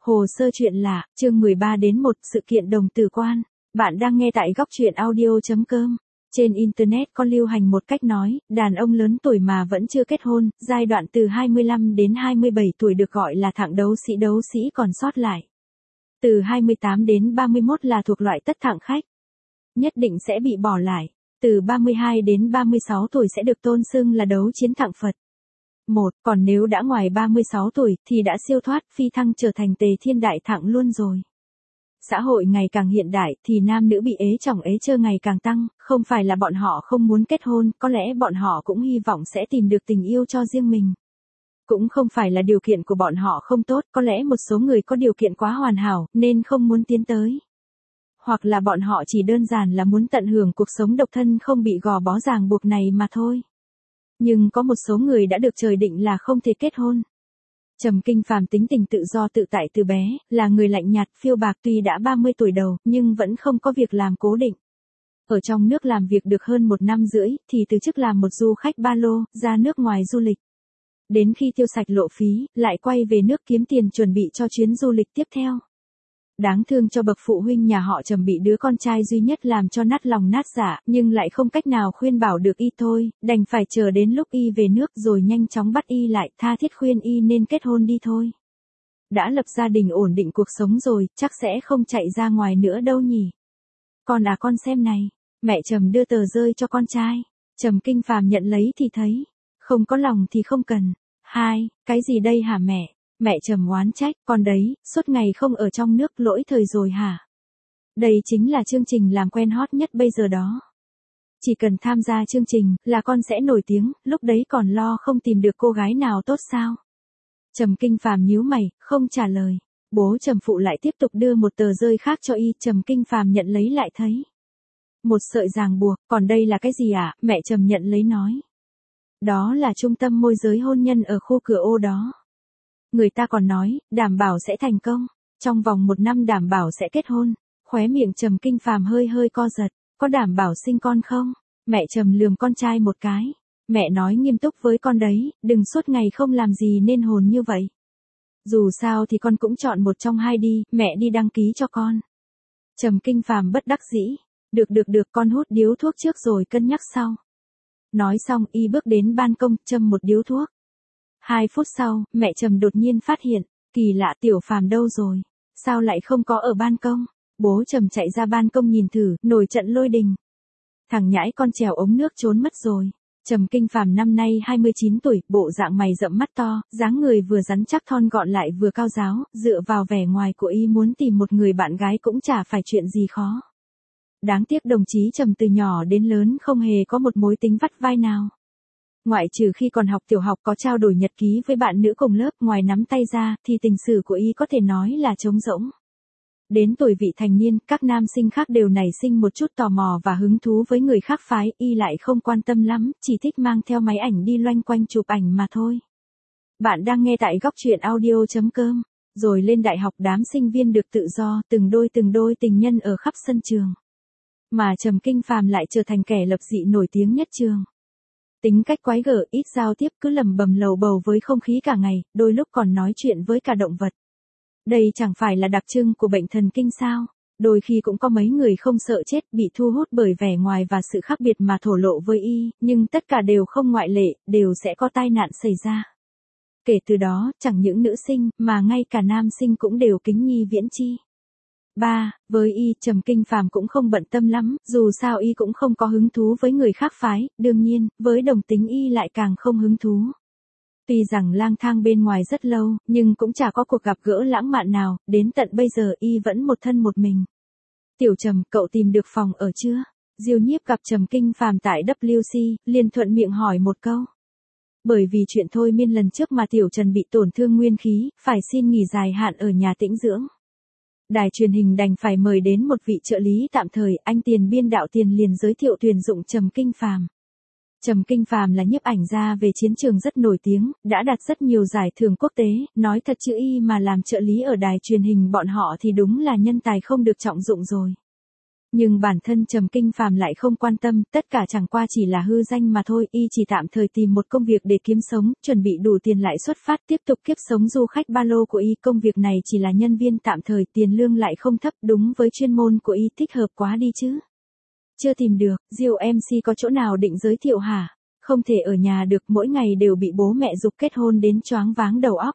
Hồ sơ chuyện lạ, chương 13 đến 1, sự kiện đồng tử quan. Bạn đang nghe tại góc truyện audio.com. Trên Internet có lưu hành một cách nói, đàn ông lớn tuổi mà vẫn chưa kết hôn, giai đoạn từ 25 đến 27 tuổi được gọi là thạng đấu sĩ còn sót lại. Từ 28 đến 31 là thuộc loại tất thạng khách. Nhất định sẽ bị bỏ lại. Từ 32 đến 36 tuổi sẽ được tôn xưng là đấu chiến thạng Phật. Còn nếu đã ngoài 36 tuổi thì đã siêu thoát phi thăng trở thành tề thiên đại thạng luôn rồi. Xã hội ngày càng hiện đại thì nam nữ bị ế chồng ế chơ ngày càng tăng, không phải là bọn họ không muốn kết hôn, có lẽ bọn họ cũng hy vọng sẽ tìm được tình yêu cho riêng mình. Cũng không phải là điều kiện của bọn họ không tốt, có lẽ một số người có điều kiện quá hoàn hảo nên không muốn tiến tới. Hoặc là bọn họ chỉ đơn giản là muốn tận hưởng cuộc sống độc thân không bị gò bó ràng buộc này mà thôi. Nhưng có một số người đã được trời định là không thể kết hôn. Trầm Kinh Phàm tính tình tự do tự tại từ bé, là người lạnh nhạt phiêu bạc tuy đã 30 tuổi đầu nhưng vẫn không có việc làm cố định. Ở trong nước làm việc được hơn 1 năm rưỡi thì từ chức làm một du khách ba lô, ra nước ngoài du lịch. Đến khi tiêu sạch lộ phí, lại quay về nước kiếm tiền chuẩn bị cho chuyến du lịch tiếp theo. Đáng thương cho bậc phụ huynh nhà họ Trầm bị đứa con trai duy nhất làm cho nát lòng nát dạ, nhưng lại không cách nào khuyên bảo được y thôi, đành phải chờ đến lúc y về nước rồi nhanh chóng bắt y lại, tha thiết khuyên y nên kết hôn đi thôi. Đã lập gia đình ổn định cuộc sống rồi, chắc sẽ không chạy ra ngoài nữa đâu nhỉ. Con xem này, mẹ Trầm đưa tờ rơi cho con trai. Trầm Kinh Phàm nhận lấy thì thấy, không có lòng thì không cần. Cái gì đây hả mẹ? Mẹ Trầm oán trách, con đấy, suốt ngày không ở trong nước lỗi thời rồi hả? Đây chính là chương trình làm quen hot nhất bây giờ đó. Chỉ cần tham gia chương trình là con sẽ nổi tiếng, lúc đấy còn lo không tìm được cô gái nào tốt sao? Trầm Kinh Phàm nhíu mày, không trả lời. Bố Trầm Phụ lại tiếp tục đưa một tờ rơi khác cho y, Trầm Kinh Phàm nhận lấy lại thấy một sợi ràng buộc, còn đây là cái gì ạ? Mẹ Trầm nhận lấy nói. Đó là trung tâm môi giới hôn nhân ở khu cửa ô đó. Người ta còn nói, đảm bảo sẽ thành công, trong vòng 1 năm đảm bảo sẽ kết hôn. Khóe miệng Trầm Kinh Phàm hơi co giật, có đảm bảo sinh con không? Mẹ Trầm lườm con trai một cái. Mẹ nói nghiêm túc với con đấy, đừng suốt ngày không làm gì nên hồn như vậy. Dù sao thì con cũng chọn một trong hai đi, mẹ đi đăng ký cho con. Trầm Kinh Phàm bất đắc dĩ. Được, con hút điếu thuốc trước rồi cân nhắc sau. Nói xong y bước đến ban công, châm một điếu thuốc. 2 phút sau, mẹ Trầm đột nhiên phát hiện, kỳ lạ Tiểu Phàm đâu rồi? Sao lại không có ở ban công? Bố Trầm chạy ra ban công nhìn thử, nổi trận lôi đình. Thằng nhãi con trèo ống nước trốn mất rồi. Trầm Kinh Phàm năm nay 29 tuổi, bộ dạng mày rậm mắt to, dáng người vừa rắn chắc thon gọn lại vừa cao ráo, dựa vào vẻ ngoài của y muốn tìm một người bạn gái cũng chả phải chuyện gì khó. Đáng tiếc đồng chí Trầm từ nhỏ đến lớn không hề có một mối tính vắt vai nào. Ngoại trừ khi còn học tiểu học có trao đổi nhật ký với bạn nữ cùng lớp, ngoài nắm tay ra thì tình sử của y có thể nói là trống rỗng. Đến tuổi vị thành niên, các nam sinh khác đều nảy sinh một chút tò mò và hứng thú với người khác phái, y lại không quan tâm lắm, chỉ thích mang theo máy ảnh đi loanh quanh chụp ảnh mà thôi. Bạn đang nghe tại góc truyện audio.com. Rồi lên đại học đám sinh viên được tự do, từng đôi tình nhân ở khắp sân trường. Mà Trầm Kinh Phàm lại trở thành kẻ lập dị nổi tiếng nhất trường. Tính cách quái gở, ít giao tiếp, cứ lẩm bẩm lầu bầu với không khí cả ngày, đôi lúc còn nói chuyện với cả động vật. Đây chẳng phải là đặc trưng của bệnh thần kinh sao? Đôi khi cũng có mấy người không sợ chết bị thu hút bởi vẻ ngoài và sự khác biệt mà thổ lộ với y, nhưng tất cả đều không ngoại lệ, đều sẽ có tai nạn xảy ra. Kể từ đó, chẳng những nữ sinh, mà ngay cả nam sinh cũng đều kính nhi viễn chi. Với y, Trầm Kinh Phàm cũng không bận tâm lắm, dù sao y cũng không có hứng thú với người khác phái, đương nhiên, với đồng tính y lại càng không hứng thú. Tuy rằng lang thang bên ngoài rất lâu, nhưng cũng chả có cuộc gặp gỡ lãng mạn nào, đến tận bây giờ y vẫn một thân một mình. Tiểu Trầm, cậu tìm được phòng ở chưa? Diêu Nhiếp gặp Trầm Kinh Phàm tại WC, liền thuận miệng hỏi một câu. Bởi vì chuyện thôi miên lần trước mà Tiểu Trần bị tổn thương nguyên khí, phải xin nghỉ dài hạn ở nhà tĩnh dưỡng. Đài truyền hình đành phải mời đến một vị trợ lý tạm thời, anh Tiền biên đạo Tiền liền giới thiệu tuyển dụng Trầm Kinh Phàm. Trầm Kinh Phàm là nhiếp ảnh gia về chiến trường rất nổi tiếng, đã đạt rất nhiều giải thưởng quốc tế, nói thật chữ y mà làm trợ lý ở đài truyền hình bọn họ thì đúng là nhân tài không được trọng dụng rồi. Nhưng bản thân Trầm Kinh Phàm lại không quan tâm, tất cả chẳng qua chỉ là hư danh mà thôi, y chỉ tạm thời tìm một công việc để kiếm sống, chuẩn bị đủ tiền lại xuất phát tiếp tục kiếp sống du khách ba lô của y, công việc này chỉ là nhân viên tạm thời, tiền lương lại không thấp, đúng với chuyên môn của y thích hợp quá đi chứ. Chưa tìm được, Diêu MC có chỗ nào định giới thiệu hả? Không thể ở nhà được, mỗi ngày đều bị bố mẹ giục kết hôn đến choáng váng đầu óc.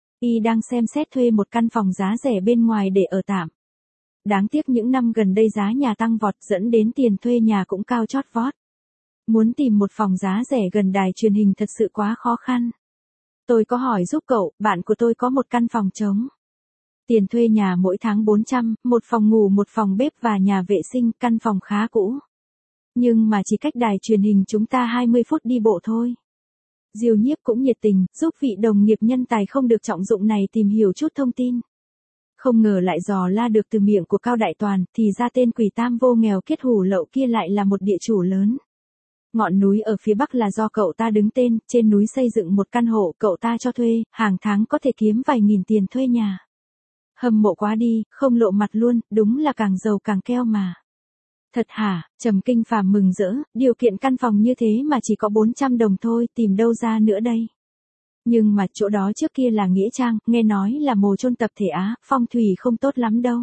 Y đang xem xét thuê một căn phòng giá rẻ bên ngoài để ở tạm. Đáng tiếc những năm gần đây giá nhà tăng vọt dẫn đến tiền thuê nhà cũng cao chót vót. Muốn tìm một phòng giá rẻ gần đài truyền hình thật sự quá khó khăn. Tôi có hỏi giúp cậu, bạn của tôi có một căn phòng trống. Tiền thuê nhà mỗi tháng 400, một phòng ngủ, một phòng bếp và nhà vệ sinh, căn phòng khá cũ. Nhưng mà chỉ cách đài truyền hình chúng ta 20 phút đi bộ thôi. Diêu Nhiếp cũng nhiệt tình, giúp vị đồng nghiệp nhân tài không được trọng dụng này tìm hiểu chút thông tin. Không ngờ lại dò la được từ miệng của Cao Đại Toàn, thì ra tên quỷ tam vô nghèo kiết hủ lậu kia lại là một địa chủ lớn. Ngọn núi ở phía bắc là do cậu ta đứng tên, trên núi xây dựng một căn hộ cậu ta cho thuê, hàng tháng có thể kiếm vài nghìn tiền thuê nhà. Hâm mộ quá đi, không lộ mặt luôn, đúng là càng giàu càng keo mà. Thật hả? Trầm Kinh Phàm mừng rỡ, điều kiện căn phòng như thế mà chỉ có 400 đồng thôi, tìm đâu ra nữa đây. Nhưng mà chỗ đó trước kia là nghĩa trang, nghe nói là mồ chôn tập thể Á, phong thủy không tốt lắm đâu.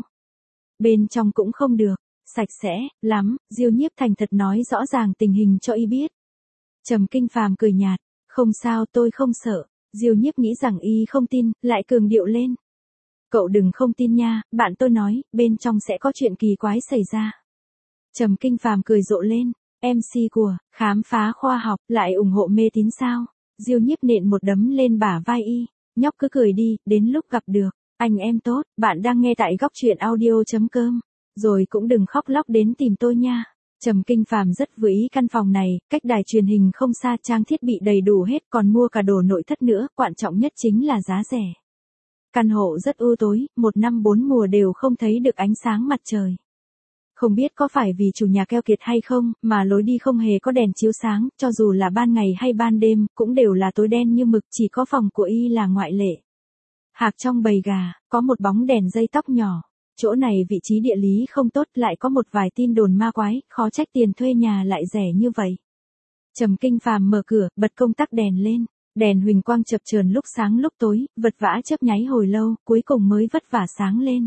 Bên trong cũng không được, sạch sẽ lắm, Diêu Nhiếp thành thật nói rõ ràng tình hình cho y biết. Trầm Kinh Phàm cười nhạt, không sao, tôi không sợ. Diêu Nhiếp nghĩ rằng y không tin, lại cường điệu lên. Cậu đừng không tin nha, bạn tôi nói, bên trong sẽ có chuyện kỳ quái xảy ra. Trầm Kinh Phàm cười rộ lên, MC của khám phá khoa học lại ủng hộ mê tín sao? Diêu Nhiếp nện một đấm lên bả vai y, nhóc cứ cười đi, đến lúc gặp được anh em tốt, bạn đang nghe tại góc truyện audio.com, rồi cũng đừng khóc lóc đến tìm tôi nha. Trầm Kinh Phàm rất vừa ý căn phòng này, cách đài truyền hình không xa, trang thiết bị đầy đủ hết, còn mua cả đồ nội thất nữa, quan trọng nhất chính là giá rẻ. Căn hộ rất u tối, một năm 4 mùa đều không thấy được ánh sáng mặt trời. Không biết có phải vì chủ nhà keo kiệt hay không, mà lối đi không hề có đèn chiếu sáng, cho dù là ban ngày hay ban đêm, cũng đều là tối đen như mực, chỉ có phòng của y là ngoại lệ. Hạc trong bầy gà, có một bóng đèn dây tóc nhỏ. Chỗ này vị trí địa lý không tốt, lại có một vài tin đồn ma quái, khó trách tiền thuê nhà lại rẻ như vậy. Trầm Kinh Phàm mở cửa, bật công tắc đèn lên. Đèn huỳnh quang chập chờn lúc sáng lúc tối, vật vã chớp nháy hồi lâu, cuối cùng mới vất vả sáng lên.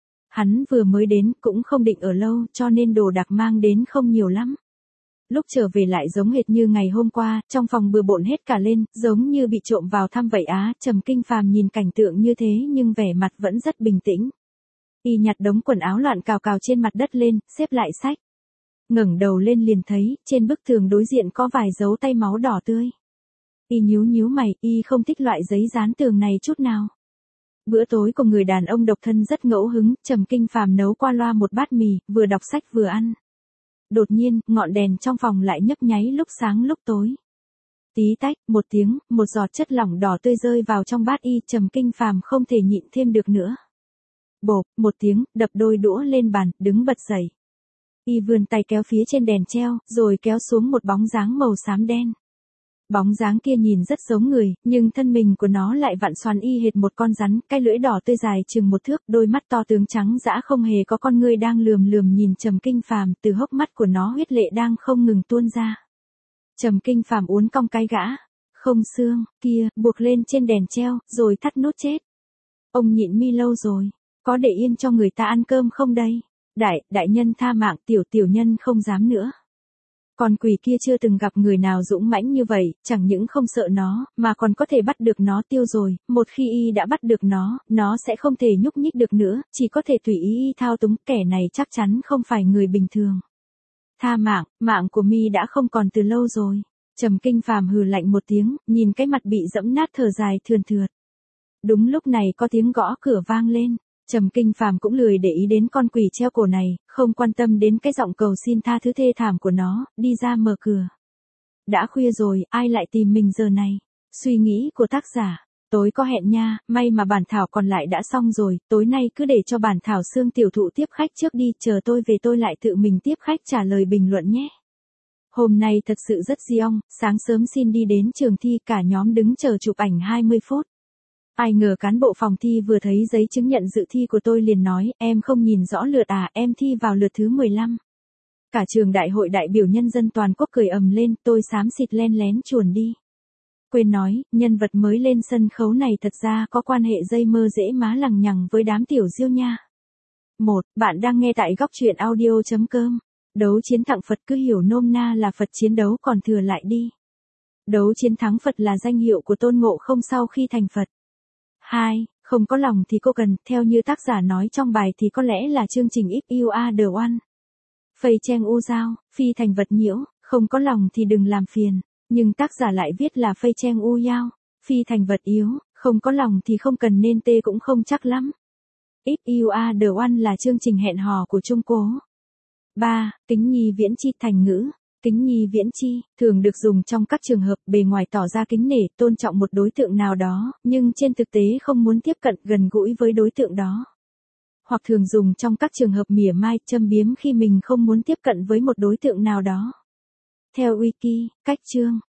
Hắn vừa mới đến, cũng không định ở lâu, cho nên đồ đạc mang đến không nhiều lắm. Lúc trở về lại giống hệt như ngày hôm qua, trong phòng bừa bộn hết cả lên, giống như bị trộm vào thăm vậy á. Trầm Kinh Phàm nhìn cảnh tượng như thế nhưng vẻ mặt vẫn rất bình tĩnh. Y nhặt đống quần áo loạn cào cào trên mặt đất lên, xếp lại sách. Ngẩng đầu lên liền thấy, trên bức tường đối diện có vài dấu tay máu đỏ tươi. Y nhíu nhíu mày, y không thích loại giấy dán tường này chút nào. Bữa tối của người đàn ông độc thân rất ngẫu hứng, Trầm Kinh Phàm nấu qua loa một bát mì, vừa đọc sách vừa ăn. Đột nhiên, ngọn đèn trong phòng lại nhấp nháy lúc sáng lúc tối. Tí tách, một tiếng, một giọt chất lỏng đỏ tươi rơi vào trong bát y, Trầm Kinh Phàm không thể nhịn thêm được nữa. Bộp, một tiếng, đập đôi đũa lên bàn, đứng bật dậy. Y vươn tay kéo phía trên đèn treo, rồi kéo xuống một bóng dáng màu xám đen. Bóng dáng kia nhìn rất giống người, nhưng thân mình của nó lại vặn xoắn y hệt một con rắn, cái lưỡi đỏ tươi dài chừng 1 thước, đôi mắt to tướng trắng dã không hề có con ngươi đang lườm lườm nhìn Trầm Kinh Phàm, từ hốc mắt của nó huyết lệ đang không ngừng tuôn ra. Trầm Kinh Phàm uốn cong cái gã, không xương, kia, buộc lên trên đèn treo, rồi thắt nút chết. Ông nhịn mi lâu rồi, có để yên cho người ta ăn cơm không đây? Đại nhân tha mạng, tiểu nhân không dám nữa. Con quỷ kia chưa từng gặp người nào dũng mãnh như vậy, chẳng những không sợ nó, mà còn có thể bắt được nó tiêu rồi, một khi y đã bắt được nó sẽ không thể nhúc nhích được nữa, chỉ có thể tùy ý y thao túng, kẻ này chắc chắn không phải người bình thường. Tha mạng, mạng của mi đã không còn từ lâu rồi. Trầm Kinh Phàm hừ lạnh một tiếng, nhìn cái mặt bị dẫm nát thở dài thườn thượt. Đúng lúc này có tiếng gõ cửa vang lên. Trầm Kinh Phàm cũng lười để ý đến con quỷ treo cổ này, không quan tâm đến cái giọng cầu xin tha thứ thê thảm của nó, đi ra mở cửa. Đã khuya rồi, ai lại tìm mình giờ này? Suy nghĩ của tác giả, tối có hẹn nha, may mà bản thảo còn lại đã xong rồi, tối nay cứ để cho bản thảo Sương tiểu thụ tiếp khách trước đi, chờ tôi về tôi lại tự mình tiếp khách trả lời bình luận nhé. Hôm nay thật sự rất giông, sáng sớm xin đi đến trường thi, cả nhóm đứng chờ chụp ảnh 20 phút. Ai ngờ cán bộ phòng thi vừa thấy giấy chứng nhận dự thi của tôi liền nói, em không nhìn rõ lượt à, em thi vào lượt thứ 15. Cả trường đại hội đại biểu nhân dân toàn quốc cười ầm lên, tôi xám xịt len lén chuồn đi. Quên nói, nhân vật mới lên sân khấu này thật ra có quan hệ dây mơ dễ má lằng nhằng với đám tiểu diêu nha. 1. Bạn đang nghe tại góc truyện audio.com. Đấu chiến thắng Phật cứ hiểu nôm na là Phật chiến đấu còn thừa lại đi. Đấu chiến thắng Phật là danh hiệu của Tôn Ngộ Không sau khi thành Phật. 2. Không có lòng thì cô cần, theo như tác giả nói trong bài thì có lẽ là chương trình If You Are The One. Phây Cheng U Giao, phi thành vật nhiễu, không có lòng thì đừng làm phiền. Nhưng tác giả lại viết là Phây Cheng U Giao, phi thành vật yếu, không có lòng thì không cần nên tê cũng không chắc lắm. If You Are The One là chương trình hẹn hò của Trung Cố. 3. Kính nhi viễn chi thành ngữ. Kính nhi viễn chi, thường được dùng trong các trường hợp bề ngoài tỏ ra kính nể, tôn trọng một đối tượng nào đó, nhưng trên thực tế không muốn tiếp cận gần gũi với đối tượng đó. Hoặc thường dùng trong các trường hợp mỉa mai, châm biếm khi mình không muốn tiếp cận với một đối tượng nào đó. Theo Wiki, cách chương